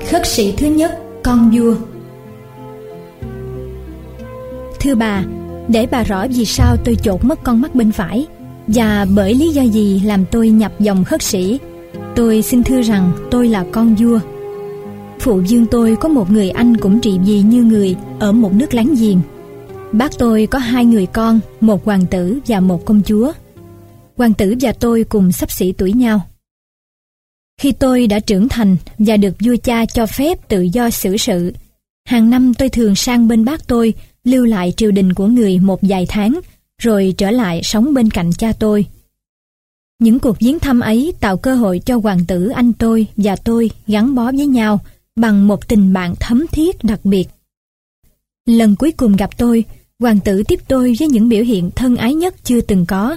Khất sĩ thứ nhất, con vua. Thưa bà, để bà rõ vì sao tôi chột mất con mắt bên phải và bởi lý do gì làm tôi nhập dòng khất sĩ, tôi xin thưa rằng tôi là con vua. Phụ vương tôi có một người anh cũng trị vì như người ở một nước láng giềng. Bác tôi có 2 người con, một hoàng tử và một công chúa. Hoàng tử và tôi cùng xấp xỉ tuổi nhau. Khi tôi đã trưởng thành và được vua cha cho phép tự do xử sự, hàng năm tôi thường sang bên bác tôi, lưu lại triều đình của người một vài tháng, rồi trở lại sống bên cạnh cha tôi. Những cuộc viếng thăm ấy tạo cơ hội cho hoàng tử anh tôi và tôi gắn bó với nhau bằng một tình bạn thấm thiết đặc biệt. Lần cuối cùng gặp tôi, hoàng tử tiếp tôi với những biểu hiện thân ái nhất chưa từng có.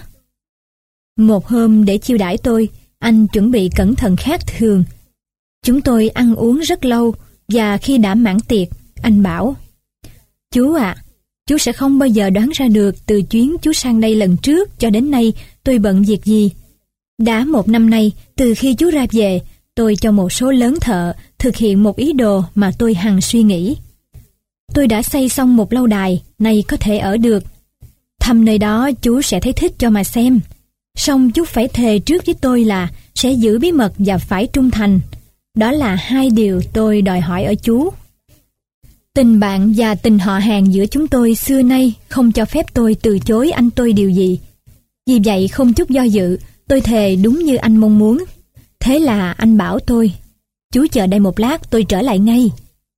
Một hôm để chiêu đãi tôi, anh chuẩn bị cẩn thận khác thường. Chúng tôi ăn uống rất lâu và khi đã mãn tiệc, anh bảo: "Chú ạ, chú sẽ không bao giờ đoán ra được từ chuyến chú sang đây lần trước cho đến nay tôi bận việc gì. Đã 1 năm nay, từ khi chú ra về, tôi cho một số lớn thợ thực hiện một ý đồ mà tôi hằng suy nghĩ. Tôi đã xây xong một lâu đài, nay có thể ở được. Thăm nơi đó chú sẽ thấy thích cho mà xem. Song chú phải thề trước với tôi là sẽ giữ bí mật và phải trung thành. Đó là 2 điều tôi đòi hỏi ở chú. Tình bạn và tình họ hàng giữa chúng tôi xưa nay không cho phép tôi từ chối anh tôi điều gì. Vì vậy không chút do dự, tôi thề đúng như anh mong muốn. Thế là anh bảo tôi: "Chú chờ đây một lát, tôi trở lại ngay."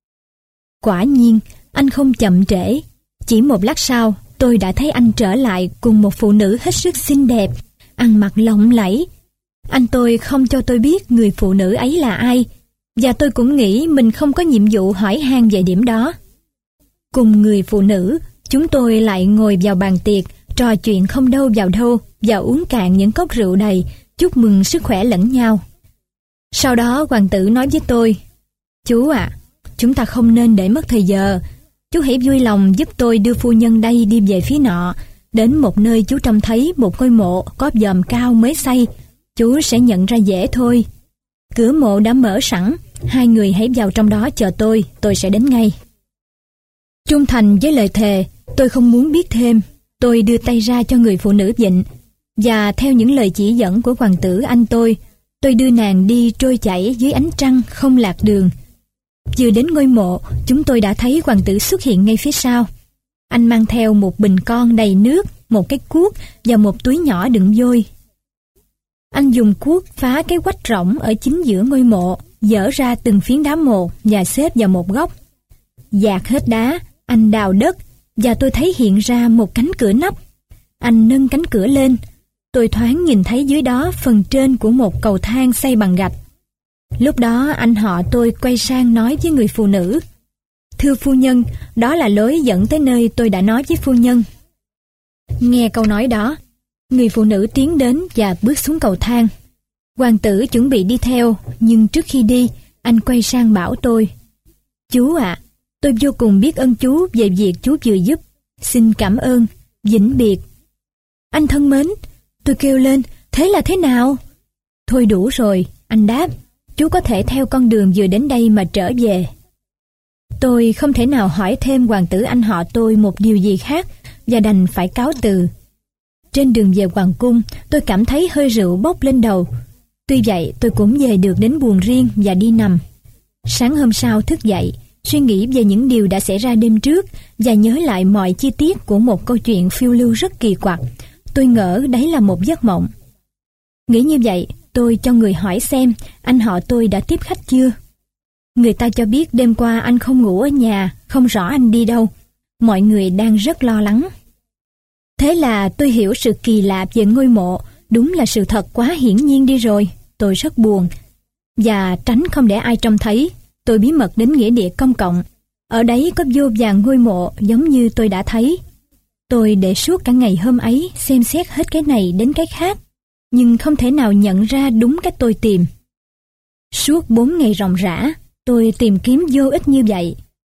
Quả nhiên, anh không chậm trễ. Chỉ một lát sau, tôi đã thấy anh trở lại cùng một phụ nữ hết sức xinh đẹp, ăn mặc lộng lẫy. Anh tôi không cho tôi biết người phụ nữ ấy là ai, và tôi cũng nghĩ mình không có nhiệm vụ hỏi han về điểm đó. Cùng người phụ nữ, chúng tôi lại ngồi vào bàn tiệc, trò chuyện không đâu vào đâu và uống cạn những cốc rượu đầy, chúc mừng sức khỏe lẫn nhau. Sau đó hoàng tử nói với tôi: "Chú ạ, chúng ta không nên để mất thời giờ. Chú hãy vui lòng giúp tôi đưa phu nhân đây đi về phía nọ, đến một nơi chú trông thấy một ngôi mộ có dòm cao mới xây. Chú sẽ nhận ra dễ thôi. Cửa mộ đã mở sẵn, 2 người hãy vào trong đó chờ tôi sẽ đến ngay." Trung thành với lời thề, tôi không muốn biết thêm. Tôi đưa tay ra cho người phụ nữ vịnh, và theo những lời chỉ dẫn của hoàng tử anh tôi đưa nàng đi trôi chảy dưới ánh trăng không lạc đường. Vừa đến ngôi mộ, chúng tôi đã thấy hoàng tử xuất hiện ngay phía sau. Anh mang theo một bình con đầy nước, một cái cuốc và một túi nhỏ đựng vôi. Anh dùng cuốc phá cái quách rỗng ở chính giữa ngôi mộ, dỡ ra từng phiến đá một và xếp vào một góc. Dạt hết đá, anh đào đất và tôi thấy hiện ra một cánh cửa nắp. Anh nâng cánh cửa lên, tôi thoáng nhìn thấy dưới đó phần trên của một cầu thang xây bằng gạch. Lúc đó anh họ tôi quay sang nói với người phụ nữ: "Thưa phu nhân, đó là lối dẫn tới nơi tôi đã nói với phu nhân." Nghe câu nói đó, người phụ nữ tiến đến và bước xuống cầu thang. Hoàng tử chuẩn bị đi theo, nhưng trước khi đi, anh quay sang bảo tôi: "Chú ạ, tôi vô cùng biết ơn chú về việc chú vừa giúp. Xin cảm ơn, vĩnh biệt." "Anh thân mến," tôi kêu lên, "thế là thế nào?" "Thôi đủ rồi," anh đáp, "chú có thể theo con đường vừa đến đây mà trở về." Tôi không thể nào hỏi thêm hoàng tử anh họ tôi một điều gì khác và đành phải cáo từ. Trên đường về hoàng cung, tôi cảm thấy hơi rượu bốc lên đầu. Tuy vậy, tôi cũng về được đến buồng riêng và đi nằm. Sáng hôm sau thức dậy, suy nghĩ về những điều đã xảy ra đêm trước và nhớ lại mọi chi tiết của một câu chuyện phiêu lưu rất kỳ quặc. Tôi ngỡ đấy là một giấc mộng. Nghĩ như vậy, tôi cho người hỏi xem anh họ tôi đã tiếp khách chưa. Người ta cho biết đêm qua anh không ngủ ở nhà, không rõ anh đi đâu. Mọi người đang rất lo lắng. Thế là tôi hiểu sự kỳ lạ về ngôi mộ đúng là sự thật quá hiển nhiên đi rồi. Tôi rất buồn. Và tránh không để ai trông thấy, tôi bí mật đến nghĩa địa công cộng. Ở đấy có vô vàn ngôi mộ giống như tôi đã thấy. Tôi để suốt cả ngày hôm ấy xem xét hết cái này đến cái khác, nhưng không thể nào nhận ra đúng cái tôi tìm. Suốt 4 ngày ròng rã, tôi tìm kiếm vô ích như vậy.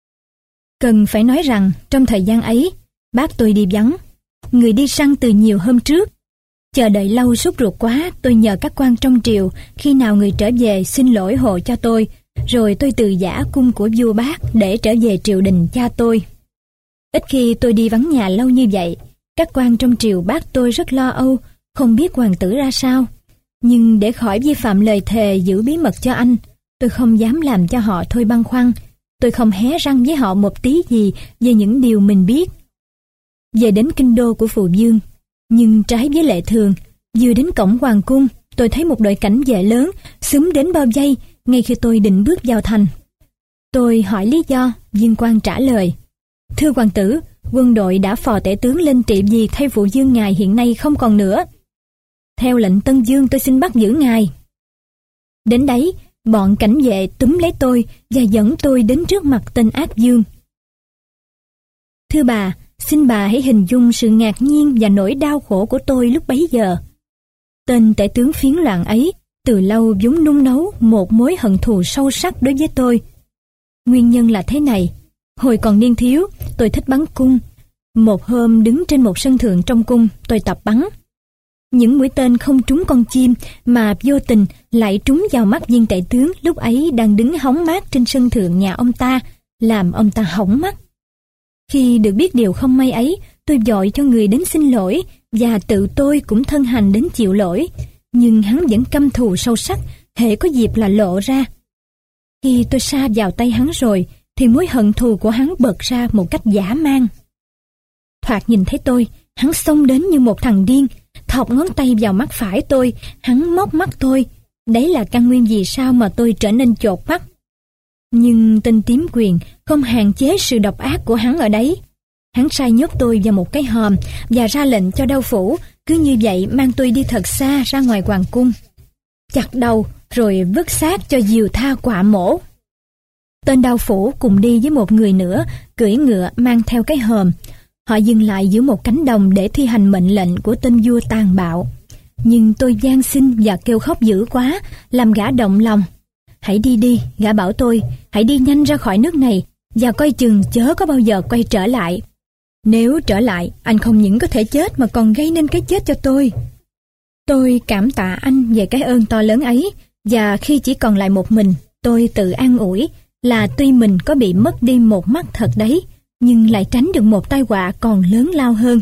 Cần phải nói rằng trong thời gian ấy, bác tôi đi vắng. Người đi săn từ nhiều hôm trước. Chờ đợi lâu sốt ruột quá, tôi nhờ các quan trong triều khi nào người trở về xin lỗi hộ cho tôi, rồi tôi từ giã cung của vua Bác để trở về triều đình cha tôi. Ít khi tôi đi vắng nhà lâu như vậy, các quan trong triều Bác tôi rất lo âu, không biết hoàng tử ra sao. Nhưng để khỏi vi phạm lời thề giữ bí mật cho anh, tôi không dám làm cho họ thôi băn khoăn. Tôi không hé răng với họ một tí gì về những điều mình biết. Về đến kinh đô của Phụ Dương, nhưng trái với lệ thường, vừa đến cổng hoàng cung, tôi thấy một đội cảnh vệ lớn xúm đến bao vây ngay khi tôi định bước vào thành. Tôi hỏi lý do, viên quan trả lời: "Thưa hoàng tử, quân đội đã phò tể tướng lên trị vì thay Phụ Dương ngài hiện nay không còn nữa. Theo lệnh Tân Dương, tôi xin bắt giữ ngài." Đến đấy, bọn cảnh vệ túm lấy tôi và dẫn tôi đến trước mặt tên ác vương. "Thưa bà, xin bà hãy hình dung sự ngạc nhiên và nỗi đau khổ của tôi lúc bấy giờ. Tên tể tướng phiến loạn ấy từ lâu vốn nung nấu một mối hận thù sâu sắc đối với tôi. Nguyên nhân là thế này: hồi còn niên thiếu, tôi thích bắn cung. Một hôm đứng trên một sân thượng trong cung, tôi tập bắn. Những mũi tên không trúng con chim mà vô tình lại trúng vào mắt viên tể tướng lúc ấy đang đứng hóng mát trên sân thượng nhà ông ta, làm ông ta hỏng mắt. Khi được biết điều không may ấy, tôi vội cho người đến xin lỗi và tự tôi cũng thân hành đến chịu lỗi, nhưng hắn vẫn căm thù sâu sắc, hễ có dịp là lộ ra. Khi tôi sa vào tay hắn rồi, thì mối hận thù của hắn bật ra một cách dã man. Thoạt nhìn thấy tôi, hắn xông đến như một thằng điên, thọc ngón tay vào mắt phải tôi, hắn móc mắt tôi. Đấy là căn nguyên vì sao mà tôi trở nên chột mắt. Nhưng tên tím quyền không hạn chế sự độc ác của hắn ở đấy. Hắn sai nhốt tôi vào một cái hòm và ra lệnh cho đao phủ cứ như vậy mang tôi đi thật xa ra ngoài hoàng cung, chặt đầu rồi vứt xác cho diều tha quạ mổ. Tên đao phủ cùng đi với một người nữa cưỡi ngựa mang theo cái hòm. Họ dừng lại giữa một cánh đồng để thi hành mệnh lệnh của tên vua tàn bạo. Nhưng tôi van xin và kêu khóc dữ quá, làm gã động lòng. "Hãy đi đi," gã bảo tôi, "hãy đi nhanh ra khỏi nước này và coi chừng chớ có bao giờ quay trở lại. Nếu trở lại, anh không những có thể chết mà còn gây nên cái chết cho tôi." Tôi cảm tạ anh về cái ơn to lớn ấy, và khi chỉ còn lại một mình, tôi tự an ủi là tuy mình có bị mất đi một mắt thật đấy, nhưng lại tránh được một tai họa còn lớn lao hơn.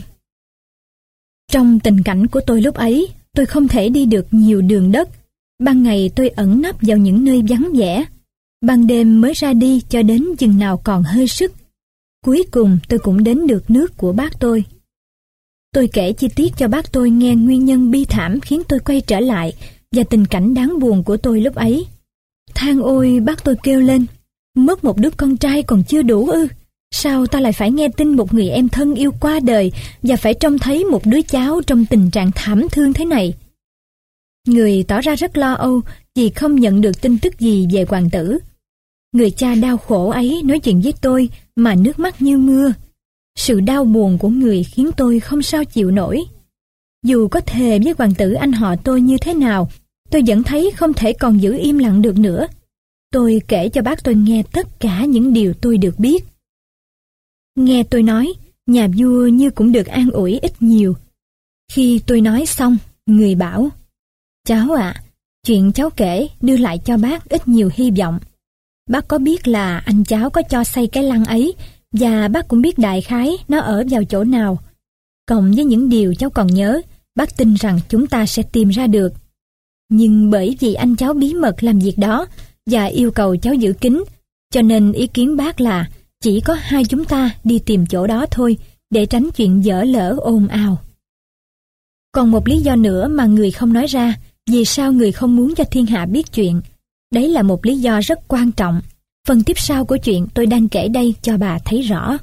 Trong tình cảnh của tôi lúc ấy, tôi không thể đi được nhiều đường đất. Ban ngày tôi ẩn nấp vào những nơi vắng vẻ, ban đêm mới ra đi cho đến chừng nào còn hơi sức. Cuối cùng tôi cũng đến được nước của bác tôi. Tôi kể chi tiết cho bác tôi nghe nguyên nhân bi thảm khiến tôi quay trở lại và tình cảnh đáng buồn của tôi lúc ấy. "Than ôi," bác tôi kêu lên, "mất một đứa con trai còn chưa đủ ư? Sao ta lại phải nghe tin một người em thân yêu qua đời và phải trông thấy một đứa cháu trong tình trạng thảm thương thế này?" Người tỏ ra rất lo âu vì không nhận được tin tức gì về hoàng tử. Người cha đau khổ ấy nói chuyện với tôi mà nước mắt như mưa. Sự đau buồn của người khiến tôi không sao chịu nổi. Dù có thề với hoàng tử anh họ tôi như thế nào, tôi vẫn thấy không thể còn giữ im lặng được nữa. Tôi kể cho bác tôi nghe tất cả những điều tôi được biết. Nghe tôi nói, nhà vua như cũng được an ủi ít nhiều. Khi tôi nói xong, người bảo: "Cháu ạ, chuyện cháu kể đưa lại cho bác ít nhiều hy vọng. Bác có biết là anh cháu có cho xây cái lăng ấy, và bác cũng biết đại khái nó ở vào chỗ nào. Cộng với những điều cháu còn nhớ, bác tin rằng chúng ta sẽ tìm ra được. Nhưng bởi vì anh cháu bí mật làm việc đó và yêu cầu cháu giữ kín, cho nên ý kiến bác là chỉ có hai chúng ta đi tìm chỗ đó thôi, để tránh chuyện dở lỡ ồn ào." Còn một lý do nữa mà người không nói ra, vì sao người không muốn cho thiên hạ biết chuyện. Đấy là một lý do rất quan trọng. Phần tiếp sau của chuyện tôi đang kể đây cho bà thấy rõ.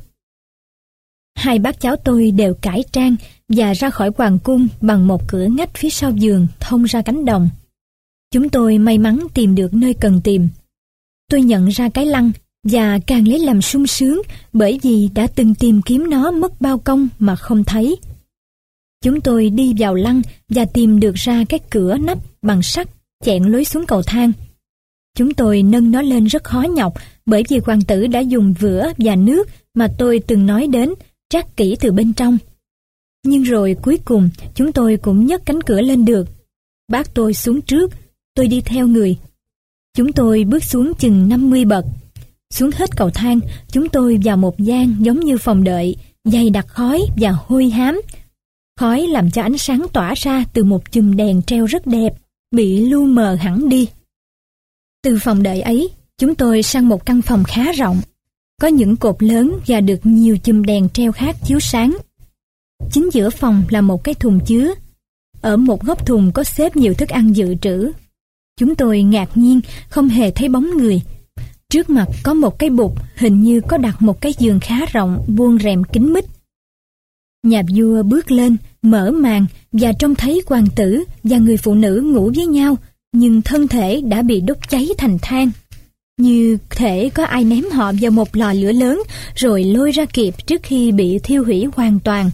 Hai bác cháu tôi đều cải trang và ra khỏi hoàng cung bằng một cửa ngách phía sau giường thông ra cánh đồng. Chúng tôi may mắn tìm được nơi cần tìm. Tôi nhận ra cái lăng và càng lấy làm sung sướng bởi vì đã từng tìm kiếm nó mất bao công mà không thấy. Chúng tôi đi vào lăng và tìm được ra cái cửa nắp bằng sắt chẹn lối xuống cầu thang. Chúng tôi nâng nó lên rất khó nhọc bởi vì hoàng tử đã dùng vữa và nước mà tôi từng nói đến trát kỹ từ bên trong. Nhưng rồi cuối cùng chúng tôi cũng nhấc cánh cửa lên được. Bác tôi xuống trước, tôi đi theo người. Chúng tôi bước xuống chừng 50 bậc. Xuống hết cầu thang, chúng tôi vào một gian giống như phòng đợi, dày đặc khói và hôi hám. Khói làm cho ánh sáng tỏa ra từ một chùm đèn treo rất đẹp, bị lu mờ hẳn đi. Từ phòng đợi ấy, chúng tôi sang một căn phòng khá rộng, có những cột lớn và được nhiều chùm đèn treo khác chiếu sáng. Chính giữa phòng là một cái thùng chứa. Ở một góc thùng có xếp nhiều thức ăn dự trữ. Chúng tôi ngạc nhiên không hề thấy bóng người. Trước mặt có một cái bục, hình như có đặt một cái giường khá rộng, buông rèm kín mít. Nhà vua bước lên, mở màn và trông thấy hoàng tử và người phụ nữ ngủ với nhau, nhưng thân thể đã bị đốt cháy thành than. Như thể có ai ném họ vào một lò lửa lớn rồi lôi ra kịp trước khi bị thiêu hủy hoàn toàn.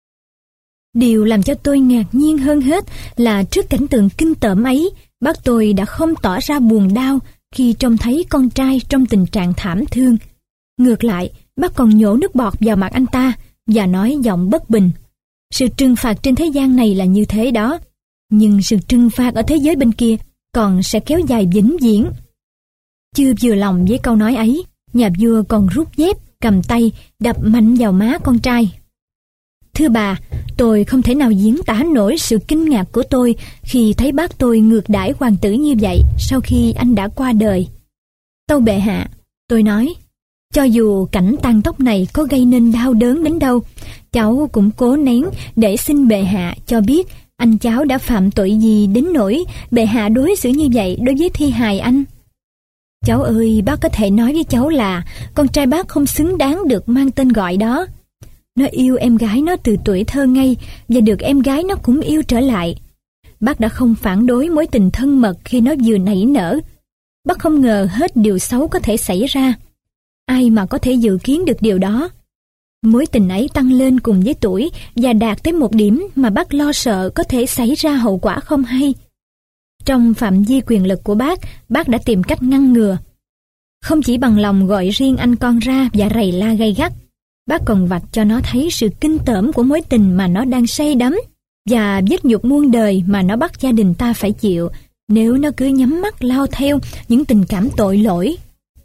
Điều làm cho tôi ngạc nhiên hơn hết là trước cảnh tượng kinh tởm ấy, bác tôi đã không tỏ ra buồn đau khi trông thấy con trai trong tình trạng thảm thương. Ngược lại, bác còn nhổ nước bọt vào mặt anh ta và nói giọng bất bình: sự trừng phạt trên thế gian này là như thế đó, nhưng sự trừng phạt ở thế giới bên kia còn sẽ kéo dài vĩnh viễn. Chưa vừa lòng với câu nói ấy, nhà vua còn rút dép, cầm tay, đập mạnh vào má con trai. Thưa bà, tôi không thể nào diễn tả nổi sự kinh ngạc của tôi khi thấy bác tôi ngược đãi hoàng tử như vậy sau khi anh đã qua đời. Tâu bệ hạ, tôi nói, cho dù cảnh tàn tóc này có gây nên đau đớn đến đâu, cháu cũng cố nén để xin bệ hạ cho biết anh cháu đã phạm tội gì đến nỗi bệ hạ đối xử như vậy đối với thi hài anh. Cháu ơi, bác có thể nói với cháu là con trai bác không xứng đáng được mang tên gọi đó. Nó yêu em gái nó từ tuổi thơ ngây và được em gái nó cũng yêu trở lại. Bác đã không phản đối mối tình thân mật khi nó vừa nảy nở. Bác không ngờ hết điều xấu có thể xảy ra. Ai mà có thể dự kiến được điều đó. Mối tình ấy tăng lên cùng với tuổi và đạt tới một điểm mà bác lo sợ có thể xảy ra hậu quả không hay. Trong phạm vi quyền lực của bác đã tìm cách ngăn ngừa. Không chỉ bằng lòng gọi riêng anh con ra và rầy la gay gắt, bác còn vạch cho nó thấy sự kinh tởm của mối tình mà nó đang say đắm và vết nhục muôn đời mà nó bắt gia đình ta phải chịu nếu nó cứ nhắm mắt lao theo những tình cảm tội lỗi.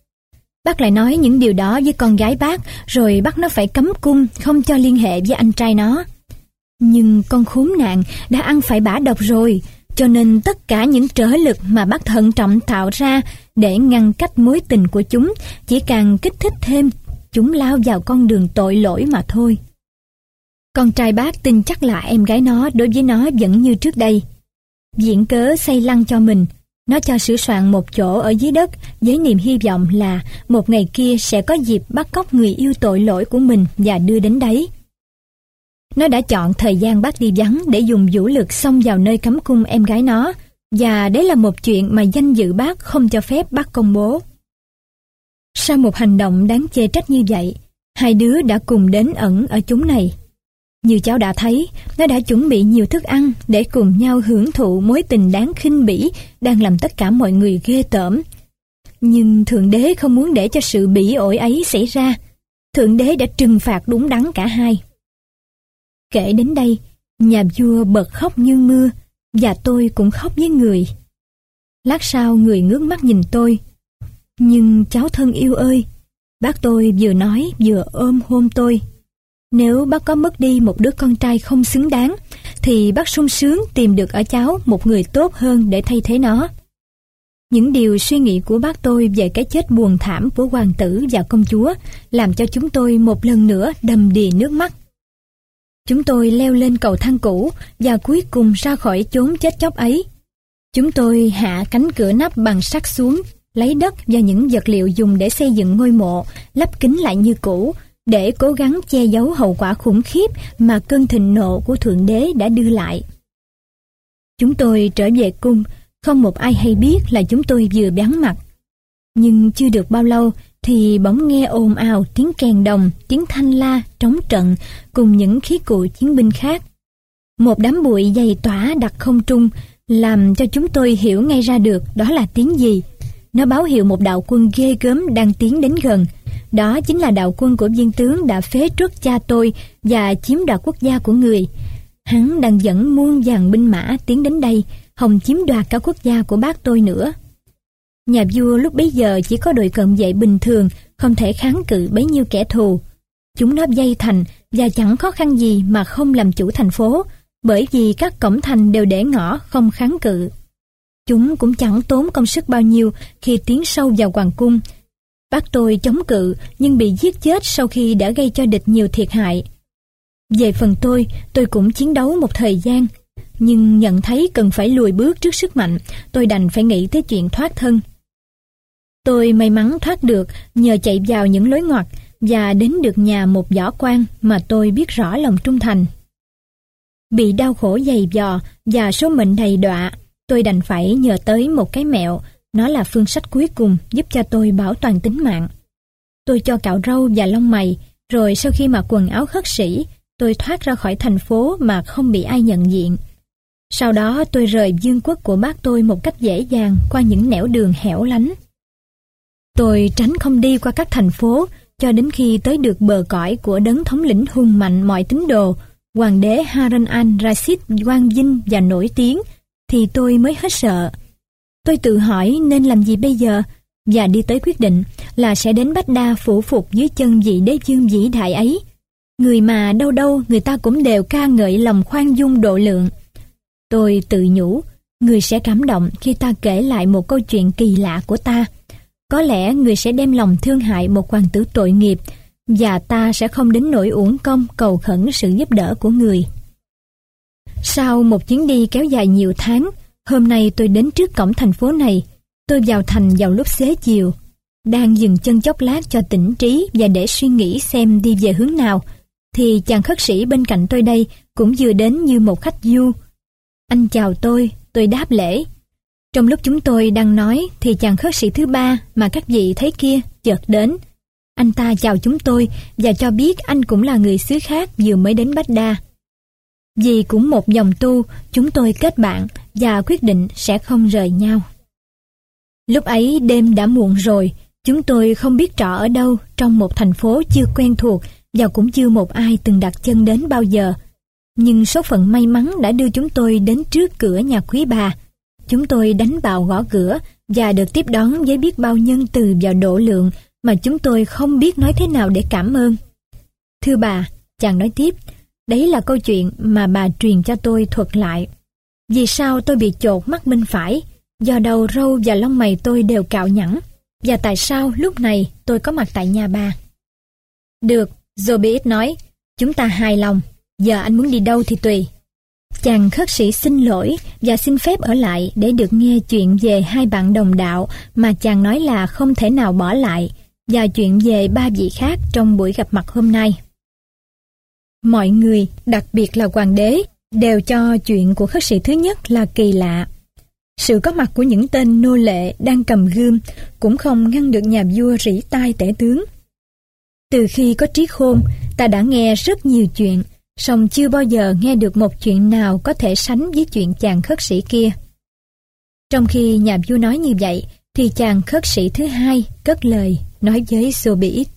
Bác lại nói những điều đó với con gái bác, rồi bắt nó phải cấm cung, không cho liên hệ với anh trai nó. Nhưng con khốn nạn đã ăn phải bã độc rồi, cho nên tất cả những trở lực mà bác thận trọng tạo ra để ngăn cách mối tình của chúng chỉ càng kích thích thêm chúng lao vào con đường tội lỗi mà thôi. Con trai bác tin chắc là em gái nó đối với nó vẫn như trước đây. Viện cớ xây lăng cho mình, nó cho sửa soạn một chỗ ở dưới đất với niềm hy vọng là một ngày kia sẽ có dịp bắt cóc người yêu tội lỗi của mình và đưa đến đấy. Nó đã chọn thời gian bác đi vắng để dùng vũ lực xông vào nơi cấm cung em gái nó, và đấy là một chuyện mà danh dự bác không cho phép bác công bố. Sau một hành động đáng chê trách như vậy, hai đứa đã cùng đến ẩn ở chốn này. Như cháu đã thấy, nó đã chuẩn bị nhiều thức ăn để cùng nhau hưởng thụ mối tình đáng khinh bỉ đang làm tất cả mọi người ghê tởm. Nhưng Thượng Đế không muốn để cho sự bỉ ổi ấy xảy ra. Thượng Đế đã trừng phạt đúng đắn cả hai. Kể đến đây, nhà vua bật khóc như mưa, và tôi cũng khóc với người. Lát sau người ngước mắt nhìn tôi. Nhưng cháu thân yêu ơi, bác tôi vừa nói vừa ôm hôn tôi. Nếu bác có mất đi một đứa con trai không xứng đáng, thì bác sung sướng tìm được ở cháu một người tốt hơn để thay thế nó. Những điều suy nghĩ của bác tôi về cái chết buồn thảm của hoàng tử và công chúa làm cho chúng tôi một lần nữa đầm đìa nước mắt. Chúng tôi leo lên cầu thang cũ và cuối cùng ra khỏi chốn chết chóc ấy. Chúng tôi hạ cánh cửa nắp bằng sắt xuống, lấy đất và những vật liệu dùng để xây dựng ngôi mộ, lắp kín lại như cũ, để cố gắng che giấu hậu quả khủng khiếp mà cơn thịnh nộ của Thượng Đế đã đưa lại. Chúng tôi trở về cung, không một ai hay biết là chúng tôi vừa vắng mặt. Nhưng chưa được bao lâu thì bỗng nghe ồn ào tiếng kèn đồng, tiếng thanh la, trống trận cùng những khí cụ chiến binh khác. Một đám bụi dày tỏa đặt không trung làm cho chúng tôi hiểu ngay ra được đó là tiếng gì. Nó báo hiệu một đạo quân ghê gớm đang tiến đến gần. Đó chính là đạo quân của viên tướng đã phế truất cha tôi và chiếm đoạt quốc gia của người. Hắn đang dẫn muôn vàn binh mã tiến đến đây, hòng chiếm đoạt cả quốc gia của bác tôi nữa. Nhà vua lúc bấy giờ chỉ có đội cận vệ bình thường, không thể kháng cự bấy nhiêu kẻ thù. Chúng nó vây thành và chẳng khó khăn gì mà không làm chủ thành phố, bởi vì các cổng thành đều để ngỏ không kháng cự. Chúng cũng chẳng tốn công sức bao nhiêu khi tiến sâu vào hoàng cung. Bác tôi chống cự nhưng bị giết chết sau khi đã gây cho địch nhiều thiệt hại. Về phần tôi cũng chiến đấu một thời gian, nhưng nhận thấy cần phải lùi bước trước sức mạnh, tôi đành phải nghĩ tới chuyện thoát thân. Tôi may mắn thoát được nhờ chạy vào những lối ngoặt và đến được nhà một võ quan mà tôi biết rõ lòng trung thành. Bị đau khổ dày vò và số mệnh đầy đọa, tôi đành phải nhờ tới một cái mẹo, nó là phương sách cuối cùng giúp cho tôi bảo toàn tính mạng. Tôi cho cạo râu và lông mày, rồi sau khi mặc quần áo khất sĩ, tôi thoát ra khỏi thành phố mà không bị ai nhận diện. Sau đó tôi rời vương quốc của bác tôi một cách dễ dàng qua những nẻo đường hẻo lánh. Tôi tránh không đi qua các thành phố cho đến khi tới được bờ cõi của đấng thống lĩnh hùng mạnh mọi tín đồ, hoàng đế Harun al-Rashid quang vinh và nổi tiếng, thì tôi mới hết sợ. Tôi tự hỏi nên làm gì bây giờ, và đi tới quyết định là sẽ đến Baghdad phủ phục dưới chân vị đế vương vĩ đại ấy, người mà đâu đâu người ta cũng đều ca ngợi lòng khoan dung độ lượng. Tôi tự nhủ, người sẽ cảm động khi ta kể lại một câu chuyện kỳ lạ của ta. Có lẽ người sẽ đem lòng thương hại một hoàng tử tội nghiệp, và ta sẽ không đến nỗi uổng công cầu khẩn sự giúp đỡ của người. Sau một chuyến đi kéo dài nhiều tháng, hôm nay tôi đến trước cổng thành phố này. Tôi vào thành vào lúc xế chiều, đang dừng chân chốc lát cho tỉnh trí và để suy nghĩ xem đi về hướng nào, thì chàng khất sĩ bên cạnh tôi đây cũng vừa đến như một khách du. Anh chào tôi đáp lễ. Trong lúc chúng tôi đang nói thì chàng khất sĩ thứ ba mà các vị thấy kia chợt đến. Anh ta chào chúng tôi và cho biết anh cũng là người xứ khác vừa mới đến Baghdad. Vì cũng một dòng tu, chúng tôi kết bạn và quyết định sẽ không rời nhau. Lúc ấy đêm đã muộn rồi, chúng tôi không biết trọ ở đâu trong một thành phố chưa quen thuộc và cũng chưa một ai từng đặt chân đến bao giờ. Nhưng số phận may mắn đã đưa chúng tôi đến trước cửa nhà quý bà. Chúng tôi đánh vào gõ cửa và được tiếp đón với biết bao nhân từ và độ lượng mà chúng tôi không biết nói thế nào để cảm ơn. Thưa bà, chàng nói tiếp, đấy là câu chuyện mà bà truyền cho tôi thuật lại. Vì sao tôi bị chột mắt bên phải, do đầu râu và lông mày tôi đều cạo nhẵn, và tại sao lúc này tôi có mặt tại nhà bà. Được, Zobeid nói, chúng ta hài lòng, giờ anh muốn đi đâu thì tùy. Chàng khất sĩ xin lỗi và xin phép ở lại để được nghe chuyện về hai bạn đồng đạo mà chàng nói là không thể nào bỏ lại, và chuyện về ba vị khác trong buổi gặp mặt hôm nay. Mọi người, đặc biệt là hoàng đế, đều cho chuyện của khất sĩ thứ nhất là kỳ lạ. Sự có mặt của những tên nô lệ đang cầm gươm cũng không ngăn được nhà vua rỉ tai tể tướng. Từ khi có trí khôn, ta đã nghe rất nhiều chuyện, song chưa bao giờ nghe được một chuyện nào có thể sánh với chuyện chàng khất sĩ kia. Trong khi nhà vua nói như vậy, thì chàng khất sĩ thứ hai cất lời nói với Zobeid.